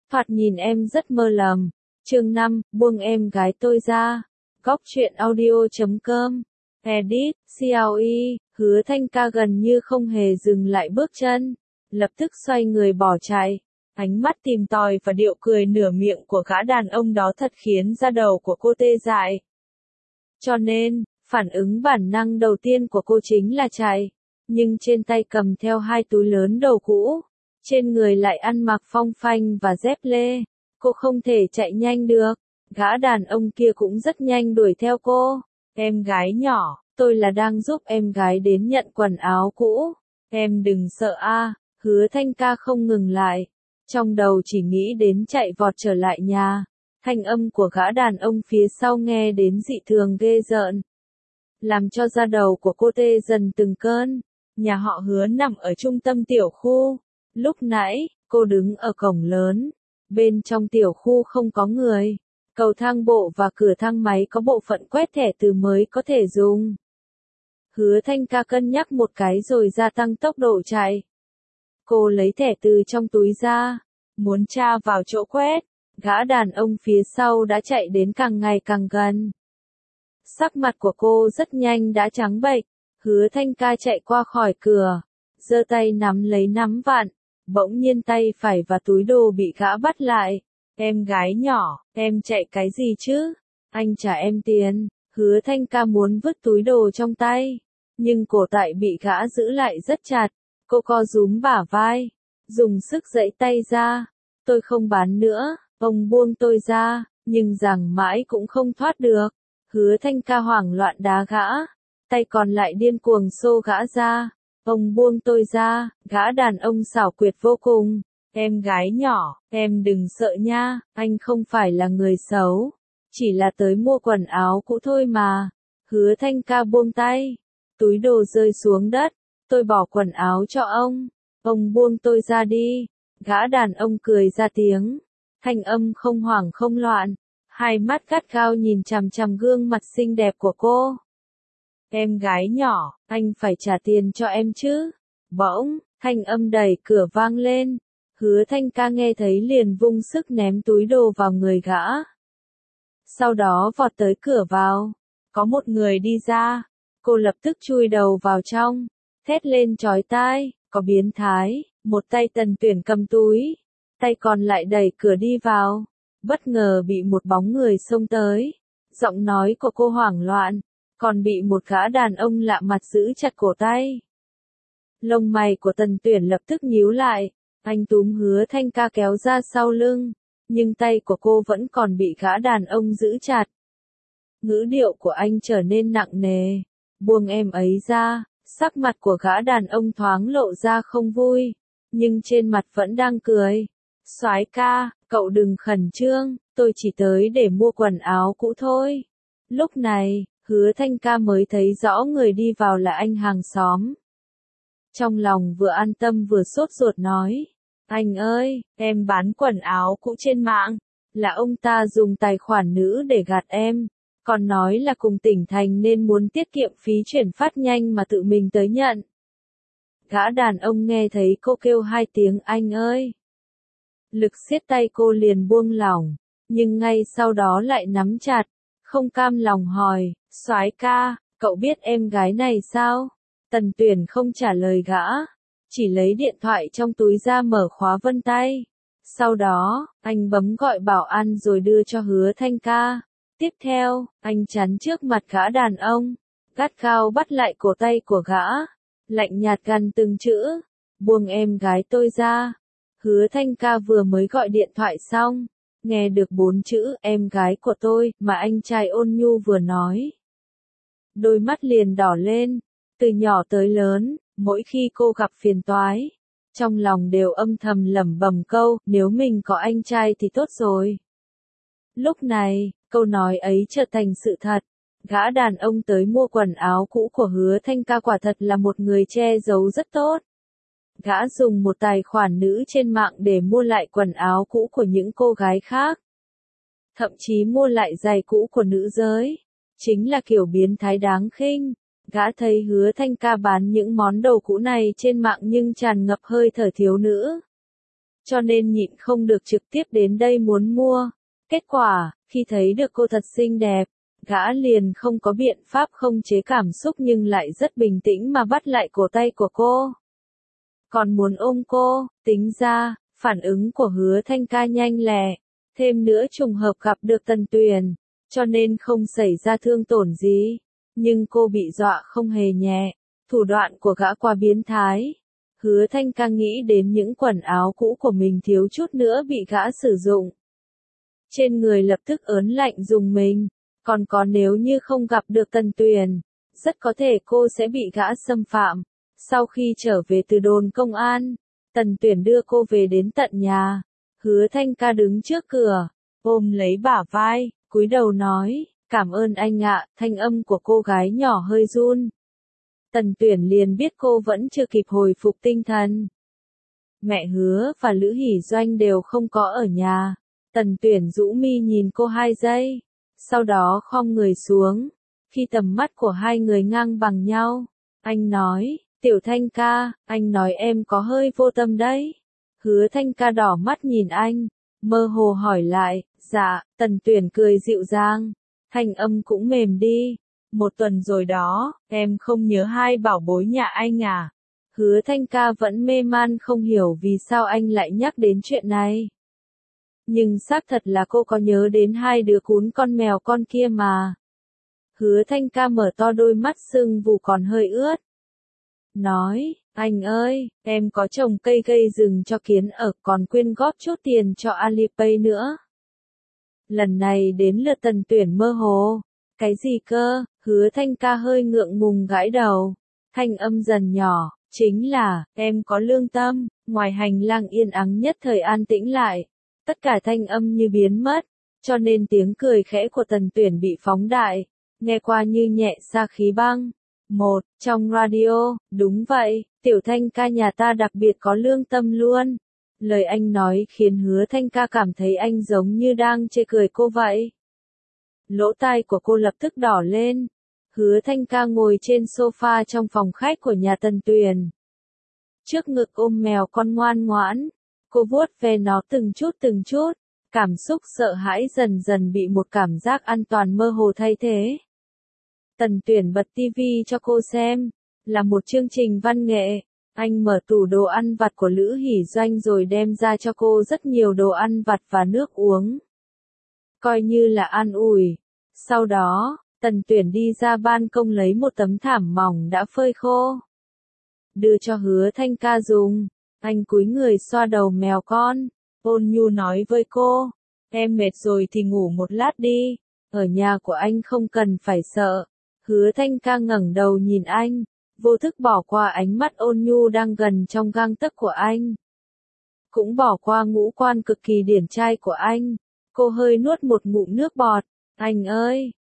Thoạt nhìn em rất mơ lầm. Chương 5, buông em gái tôi ra. Góc truyện audio.com. Edit, CLE, Hứa Thanh Ca gần như không hề dừng lại bước chân. Lập tức xoay người bỏ chạy. Ánh mắt tìm tòi và điệu cười nửa miệng của gã đàn ông đó thật khiến da đầu của cô tê dại. Cho nên, phản ứng bản năng đầu tiên của cô chính là chạy. Nhưng trên tay cầm theo 2 túi lớn đồ cũ. Trên người lại ăn mặc phong phanh và dép lê. Cô không thể chạy nhanh được. Gã đàn ông kia cũng rất nhanh đuổi theo cô. Em gái nhỏ, tôi là đang giúp em gái đến nhận quần áo cũ. Em đừng sợ a. Hứa Thanh Ca không ngừng lại. Trong đầu chỉ nghĩ đến chạy vọt trở lại nhà. Thanh âm của gã đàn ông phía sau nghe đến dị thường ghê rợn. Làm cho da đầu của cô tê dần từng cơn. Nhà họ Hứa nằm ở trung tâm tiểu khu. Lúc nãy, cô đứng ở cổng lớn. Bên trong tiểu khu không có người. Cầu thang bộ và cửa thang máy có bộ phận quét thẻ từ mới có thể dùng. Hứa Thanh Ca cân nhắc một cái rồi gia tăng tốc độ chạy. Cô lấy thẻ từ trong túi ra. Muốn tra vào chỗ quét. Gã đàn ông phía sau đã chạy đến càng ngày càng gần. Sắc mặt của cô rất nhanh đã trắng bệch. Hứa Thanh Ca chạy qua khỏi cửa. Giơ tay nắm lấy nắm vặn. Bỗng nhiên tay phải và túi đồ bị gã bắt lại. Em gái nhỏ, em chạy cái gì chứ? Anh trả em tiền. Hứa Thanh Ca muốn vứt túi đồ trong tay. Nhưng cổ tay bị gã giữ lại rất chặt. Cô co rúm bả vai. Dùng sức giãy tay ra. Tôi không bán nữa. Ông buông tôi ra. Nhưng rằng mãi cũng không thoát được. Hứa Thanh Ca hoảng loạn đá gã. Tay còn lại điên cuồng xô gã ra. Ông buông tôi ra. Gã đàn ông xảo quyệt vô cùng. Em gái nhỏ, em đừng sợ nha, anh không phải là người xấu. Chỉ là tới mua quần áo cũ thôi mà. Hứa Thanh Ca buông tay. Túi đồ rơi xuống đất. Tôi bỏ quần áo cho ông. Ông buông tôi ra đi. Gã đàn ông cười ra tiếng. Thanh âm không hoảng không loạn. Hai mắt gắt gao nhìn chằm chằm gương mặt xinh đẹp của cô. Em gái nhỏ, anh phải trả tiền cho em chứ. Bỗng, thanh âm đẩy cửa vang lên. Hứa Thanh Ca nghe thấy liền vung sức ném túi đồ vào người gã. Sau đó vọt tới cửa vào. Có một người đi ra. Cô lập tức chui đầu vào trong. Thét lên chói tai, có biến thái. Một tay Tần Tuyển cầm túi. Tay còn lại đẩy cửa đi vào. Bất ngờ bị một bóng người xông tới. Giọng nói của cô hoảng loạn. Còn bị một gã đàn ông lạ mặt giữ chặt cổ tay. Lông mày của Tần Tuyển lập tức nhíu lại. Anh túm Hứa Thanh Ca kéo ra sau lưng. Nhưng tay của cô vẫn còn bị gã đàn ông giữ chặt. Ngữ điệu của anh trở nên nặng nề. Buông em ấy ra. Sắc mặt của gã đàn ông thoáng lộ ra không vui. Nhưng trên mặt vẫn đang cười. Soái ca, cậu đừng khẩn trương. Tôi chỉ tới để mua quần áo cũ thôi. Lúc này, Hứa Thanh Ca mới thấy rõ người đi vào là anh hàng xóm. Trong lòng vừa an tâm vừa sốt ruột nói. Anh ơi, em bán quần áo cũ trên mạng. Là ông ta dùng tài khoản nữ để gạt em. Còn nói là cùng tỉnh thành nên muốn tiết kiệm phí chuyển phát nhanh mà tự mình tới nhận. Gã đàn ông nghe thấy cô kêu 2 tiếng anh ơi. Lực siết tay cô liền buông lỏng. Nhưng ngay sau đó lại nắm chặt. Không cam lòng hỏi. Soái ca, cậu biết em gái này sao? Tần Tuyển không trả lời gã. Chỉ lấy điện thoại trong túi ra mở khóa vân tay. Sau đó, anh bấm gọi bảo an rồi đưa cho Hứa Thanh Ca. Tiếp theo, anh chắn trước mặt gã đàn ông. Gắt gao bắt lại cổ tay của gã. Lạnh nhạt gằn từng chữ. Buông em gái tôi ra. Hứa Thanh Ca vừa mới gọi điện thoại xong. Nghe được 4 chữ em gái của tôi mà anh trai ôn nhu vừa nói. Đôi mắt liền đỏ lên. Từ nhỏ tới lớn, mỗi khi cô gặp phiền toái, trong lòng đều âm thầm lẩm bẩm câu, nếu mình có anh trai thì tốt rồi. Lúc này, câu nói ấy trở thành sự thật. Gã đàn ông tới mua quần áo cũ của Hứa Thanh Ca quả thật là một người che giấu rất tốt. Gã dùng một tài khoản nữ trên mạng để mua lại quần áo cũ của những cô gái khác. Thậm chí mua lại giày cũ của nữ giới. Chính là kiểu biến thái đáng khinh. Gã thấy Hứa Thanh Ca bán những món đồ cũ này trên mạng nhưng tràn ngập hơi thở thiếu nữ. cho nên nhịn không được trực tiếp đến đây muốn mua. Kết quả, khi thấy được cô thật xinh đẹp, gã liền không có biện pháp không chế cảm xúc nhưng lại rất bình tĩnh mà bắt lại cổ tay của cô. Còn muốn ôm cô, tính ra, phản ứng của Hứa Thanh Ca nhanh lẹ, thêm nữa trùng hợp gặp được Tần Tuyền, cho nên không xảy ra thương tổn gì. Nhưng cô bị dọa không hề nhẹ, thủ đoạn của gã quá biến thái. Hứa Thanh Ca nghĩ đến những quần áo cũ của mình thiếu chút nữa bị gã sử dụng. Trên người lập tức ớn lạnh rùng mình, còn có nếu như không gặp được Tần Tuyền, rất có thể cô sẽ bị gã xâm phạm. Sau khi trở về từ đồn công an, Tần Tuyền đưa cô về đến tận nhà. Hứa Thanh Ca đứng trước cửa, ôm lấy bả vai, cúi đầu nói, cảm ơn anh ạ, thanh âm của cô gái nhỏ hơi run. Tần Tuyền liền biết cô vẫn chưa kịp hồi phục tinh thần. Mẹ Hứa và Lữ Hỷ Doanh đều không có ở nhà. Tần Tuyền rũ mi nhìn cô 2 giây, sau đó khom người xuống. Khi tầm mắt của hai người ngang bằng nhau, anh nói, Tiểu Thanh Ca, anh nói em có hơi vô tâm đấy. Hứa Thanh Ca đỏ mắt nhìn anh, mơ hồ hỏi lại, dạ. Tần Tuyền cười dịu dàng, thanh âm cũng mềm đi. 1 tuần rồi đó, em không nhớ hai bảo bối nhà anh à? Hứa Thanh Ca vẫn mê man không hiểu vì sao anh lại nhắc đến chuyện này. Nhưng xác thật là cô có nhớ đến 2 đứa cún con mèo con kia mà. Hứa Thanh Ca mở to đôi mắt sưng vù còn hơi ướt. Nói, anh ơi, em có trồng cây gây rừng cho kiến ở còn quyên góp chút tiền cho Alipay nữa. Lần này đến lượt Tần Tuyền mơ hồ. Cái gì cơ? Hứa Thanh Ca hơi ngượng ngùng gãi đầu. Thanh âm dần nhỏ, chính là, em có lương tâm. Ngoài hành lang yên ắng nhất thời an tĩnh lại. Tất cả thanh âm như biến mất, cho nên tiếng cười khẽ của Tần Tuyền bị phóng đại, nghe qua như nhẹ xa khí băng. Trong radio, đúng vậy, Tiểu Thanh Ca nhà ta đặc biệt có lương tâm luôn. Lời anh nói khiến Hứa Thanh Ca cảm thấy anh giống như đang chê cười cô vậy. Lỗ tai của cô lập tức đỏ lên. Hứa Thanh Ca ngồi trên sofa trong phòng khách của nhà Tần Tuyền. Trước ngực ôm mèo con ngoan ngoãn, cô vuốt ve nó từng chút, cảm xúc sợ hãi dần dần bị một cảm giác an toàn mơ hồ thay thế. Tần Tuyền bật tivi cho cô xem, là một chương trình văn nghệ. Anh mở tủ đồ ăn vặt của Lữ Hỷ Doanh rồi đem ra cho cô rất nhiều đồ ăn vặt và nước uống. Coi như là an ủi. Sau đó, Tần Tuyền đi ra ban công lấy một tấm thảm mỏng đã phơi khô. Đưa cho Hứa Thanh Ca dùng. Anh cúi người xoa đầu mèo con. Ôn nhu nói với cô, em mệt rồi thì ngủ một lát đi. Ở nhà của anh không cần phải sợ. Hứa Thanh Ca ngẩng đầu nhìn anh, vô thức bỏ qua ánh mắt ôn nhu đang gần trong gang tấc của anh. Cũng bỏ qua ngũ quan cực kỳ điển trai của anh. Cô hơi nuốt một ngụm nước bọt. Anh ơi,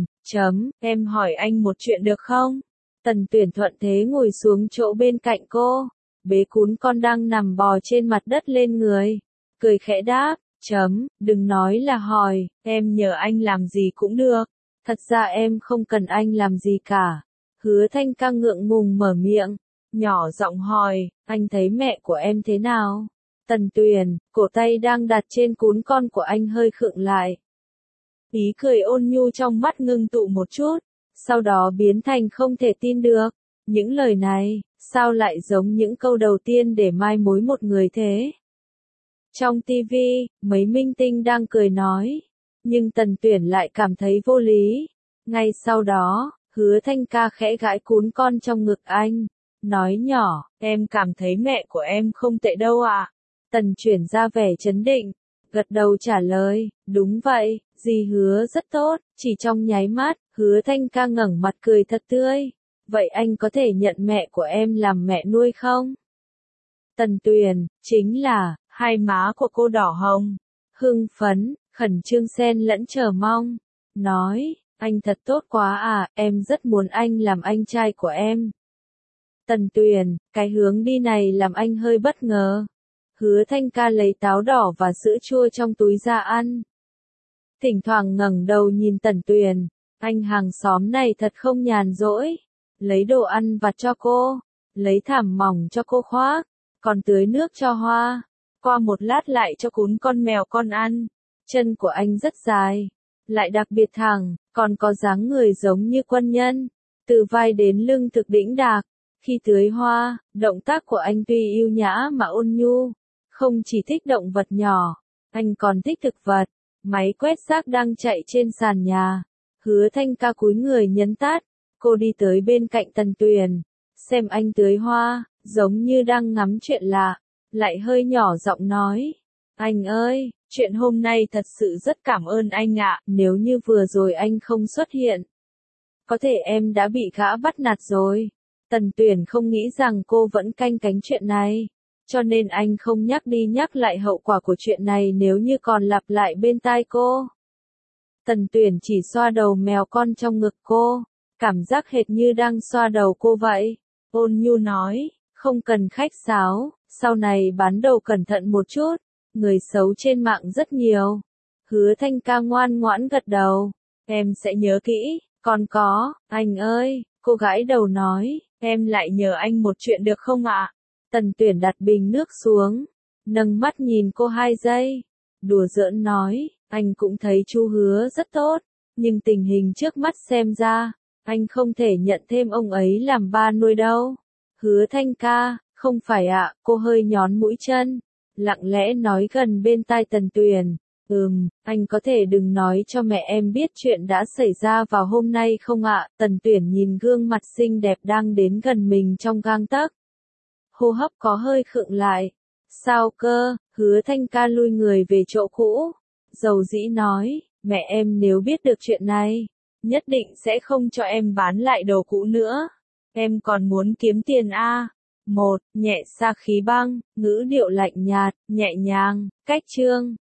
em hỏi anh một chuyện được không? Tần Tuyền thuận thế ngồi xuống chỗ bên cạnh cô, bế cún con đang nằm bò trên mặt đất lên người. Cười khẽ đáp, đừng nói là hỏi, em nhờ anh làm gì cũng được. Thật ra em không cần anh làm gì cả. Hứa Thanh Ca ngượng ngùng mở miệng, nhỏ giọng hỏi, anh thấy mẹ của em thế nào? Tần Tuyền, cổ tay đang đặt trên cún con của anh hơi khựng lại. Ý cười ôn nhu trong mắt ngưng tụ một chút, sau đó biến thành không thể tin được. Những lời này, sao lại giống những câu đầu tiên để mai mối một người thế? Trong TV, mấy minh tinh đang cười nói, nhưng Tần Tuyền lại cảm thấy vô lý. Ngay sau đó, Hứa Thanh Ca khẽ gãi cún con trong ngực anh, nói nhỏ, em cảm thấy mẹ của em không tệ đâu ạ. Tần chuyển ra vẻ trấn định, gật đầu trả lời, đúng vậy, dì Hứa rất tốt. Chỉ trong nháy mắt, Hứa Thanh Ca ngẩng mặt cười thật tươi. Vậy anh có thể nhận mẹ của em làm mẹ nuôi không? Tần Tuyền, chính là, hai má của cô đỏ hồng, hưng phấn, khẩn trương xen lẫn chờ mong, nói, anh thật tốt quá à, em rất muốn anh làm anh trai của em. Tần Tuyền, cái hướng đi này làm anh hơi bất ngờ. Hứa Thanh Ca lấy táo đỏ và sữa chua trong túi ra ăn. Thỉnh thoảng ngẩng đầu nhìn Tần Tuyền, anh hàng xóm này thật không nhàn rỗi. Lấy đồ ăn vặt cho cô, lấy thảm mỏng cho cô khoác, còn tưới nước cho hoa. qua một lát lại cho cún con mèo con ăn. Chân của anh rất dài, lại đặc biệt thẳng, còn có dáng người giống như quân nhân, từ vai đến lưng thực đĩnh đạc. Khi tưới hoa, động tác của anh tuy yêu nhã mà ôn nhu, không chỉ thích động vật nhỏ, anh còn thích thực vật. Máy quét rác đang chạy trên sàn nhà. Hứa Thanh Ca cúi người nhấn tắt. Cô đi tới bên cạnh Tần Tuyền, xem anh tưới hoa, giống như đang ngắm chuyện lạ, lại hơi nhỏ giọng nói. Anh ơi, chuyện hôm nay thật sự rất cảm ơn anh ạ, nếu như vừa rồi anh không xuất hiện, có thể em đã bị gã bắt nạt rồi. Tần Tuyền không nghĩ rằng cô vẫn canh cánh chuyện này, cho nên anh không nhắc đi nhắc lại hậu quả của chuyện này nếu như còn lặp lại bên tai cô. Tần Tuyền chỉ xoa đầu mèo con trong ngực cô, cảm giác hệt như đang xoa đầu cô vậy. Ôn nhu nói, không cần khách sáo, sau này bán đầu cẩn thận một chút, người xấu trên mạng rất nhiều. Hứa Thanh Ca ngoan ngoãn gật đầu, em sẽ nhớ kỹ, còn có, anh ơi, cô gái đầu nói, em lại nhờ anh một chuyện được không ạ? Tần Tuyển đặt bình nước xuống, nâng mắt nhìn cô 2 giây, đùa giỡn nói, anh cũng thấy chú Hứa rất tốt, nhưng tình hình trước mắt xem ra, anh không thể nhận thêm ông ấy làm ba nuôi đâu. Hứa Thanh Ca, không phải ạ, cô hơi nhón mũi chân, lặng lẽ nói gần bên tai Tần Tuyền. Anh có thể đừng nói cho mẹ em biết chuyện đã xảy ra vào hôm nay không ạ? Tần Tuyển nhìn gương mặt xinh đẹp đang đến gần mình trong gang tấc. Hô hấp có hơi khựng lại. Sao cơ? Hứa Thanh Ca lui người về chỗ cũ. Dầu dĩ nói, mẹ em nếu biết được chuyện này, nhất định sẽ không cho em bán lại đồ cũ nữa. Em còn muốn kiếm tiền à? Nhẹ xa khí băng, ngữ điệu lạnh nhạt, nhẹ nhàng, cách chương.